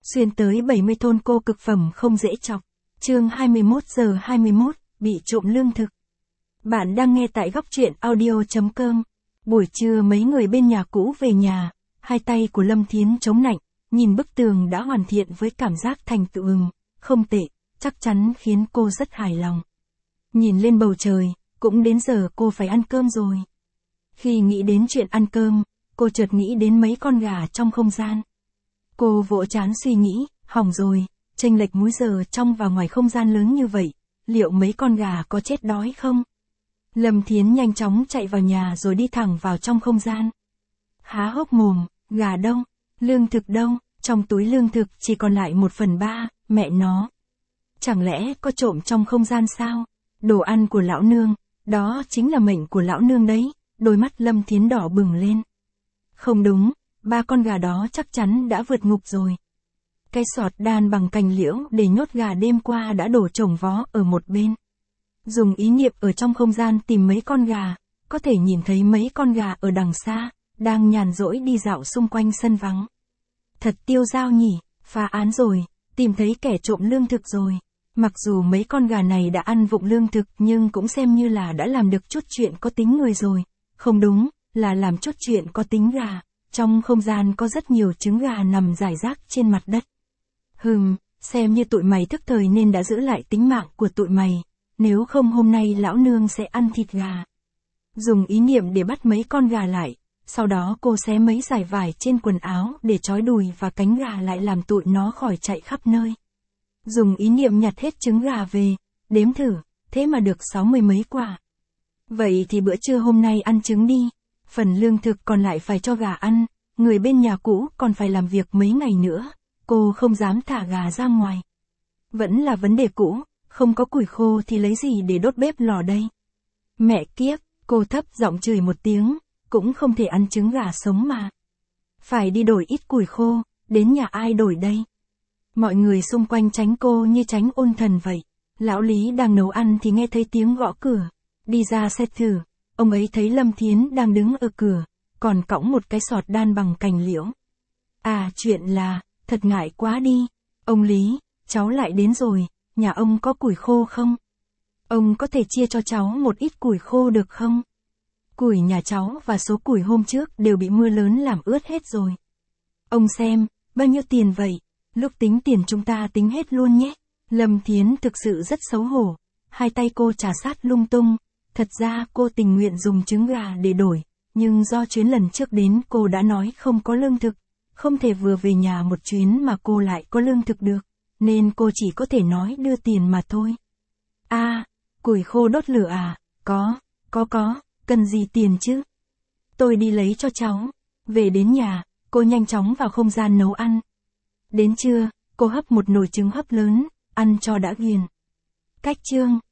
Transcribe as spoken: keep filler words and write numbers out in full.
Xuyên tới bảy mươi thôn cô cực phẩm không dễ chọc. Chương hai mươi mốt giờ hai mươi mốt, bị trộm lương thực. Bạn đang nghe tại góc truyện audio chấm com. Buổi trưa mấy người bên nhà cũ về nhà, hai tay của Lâm Thiến chống nạnh, nhìn bức tường đã hoàn thiện với cảm giác thành tựu ừm, không tệ, chắc chắn khiến cô rất hài lòng. Nhìn lên bầu trời, cũng đến giờ cô phải ăn cơm rồi. Khi nghĩ đến chuyện ăn cơm, cô chợt nghĩ đến mấy con gà trong không gian. Cô vỗ trán suy nghĩ, hỏng rồi, chênh lệch múi giờ trong và ngoài không gian lớn như vậy, liệu mấy con gà có chết đói không? Lâm Thiến nhanh chóng chạy vào nhà rồi đi thẳng vào trong không gian. Há hốc mồm, gà đâu? Lương thực đâu? Trong túi lương thực chỉ còn lại một phần ba, mẹ nó. Chẳng lẽ có trộm trong không gian sao? Đồ ăn của lão nương, đó chính là mệnh của lão nương đấy, đôi mắt Lâm Thiến đỏ bừng lên. Không đúng, ba con gà đó chắc chắn đã vượt ngục rồi. Cái sọt đan bằng cành liễu để nhốt gà đêm qua đã đổ chồng vó ở một bên. Dùng ý niệm ở trong không gian tìm mấy con gà, có thể nhìn thấy mấy con gà ở đằng xa, đang nhàn rỗi đi dạo xung quanh sân vắng. Thật tiêu dao nhỉ, phá án rồi, tìm thấy kẻ trộm lương thực rồi. Mặc dù mấy con gà này đã ăn vụng lương thực nhưng cũng xem như là đã làm được chút chuyện có tính người rồi. Không đúng, là làm chút chuyện có tính gà. Trong không gian có rất nhiều trứng gà nằm rải rác trên mặt đất. Hừm, xem như tụi mày thức thời nên đã giữ lại tính mạng của tụi mày. Nếu không hôm nay lão nương sẽ ăn thịt gà. Dùng ý niệm để bắt mấy con gà lại. Sau đó cô xé mấy dải vải trên quần áo để trói đùi và cánh gà lại làm tụi nó khỏi chạy khắp nơi. Dùng ý niệm nhặt hết trứng gà về, đếm thử, thế mà được sáu mươi mấy quả. Vậy thì bữa trưa hôm nay ăn trứng đi, phần lương thực còn lại phải cho gà ăn, người bên nhà cũ còn phải làm việc mấy ngày nữa, cô không dám thả gà ra ngoài. Vẫn là vấn đề cũ, không có củi khô thì lấy gì để đốt bếp lò đây? Mẹ kiếp, cô thấp giọng chửi một tiếng, cũng không thể ăn trứng gà sống mà. Phải đi đổi ít củi khô, đến nhà ai đổi đây? Mọi người xung quanh tránh cô như tránh ôn thần vậy. Lão Lý đang nấu ăn thì nghe thấy tiếng gõ cửa. Đi ra xét thử, ông ấy thấy Lâm Thiến đang đứng ở cửa, còn cõng một cái sọt đan bằng cành liễu. À chuyện là, thật ngại quá đi. Ông Lý, cháu lại đến rồi, nhà ông có củi khô không? Ông có thể chia cho cháu một ít củi khô được không? Củi nhà cháu và số củi hôm trước đều bị mưa lớn làm ướt hết rồi. Ông xem, bao nhiêu tiền vậy? Lúc tính tiền chúng ta tính hết luôn nhé. Lâm Thiến thực sự rất xấu hổ. Hai tay cô trà sát lung tung. Thật ra cô tình nguyện dùng trứng gà để đổi. Nhưng do chuyến lần trước đến cô đã nói không có lương thực. Không thể vừa về nhà một chuyến mà cô lại có lương thực được. Nên cô chỉ có thể nói đưa tiền mà thôi. À, củi khô đốt lửa à? Có, có có, cần gì tiền chứ? Tôi đi lấy cho cháu. Về đến nhà, cô nhanh chóng vào không gian nấu ăn. Đến trưa, cô hấp một nồi trứng hấp lớn, ăn cho đã ghiền. Cách chương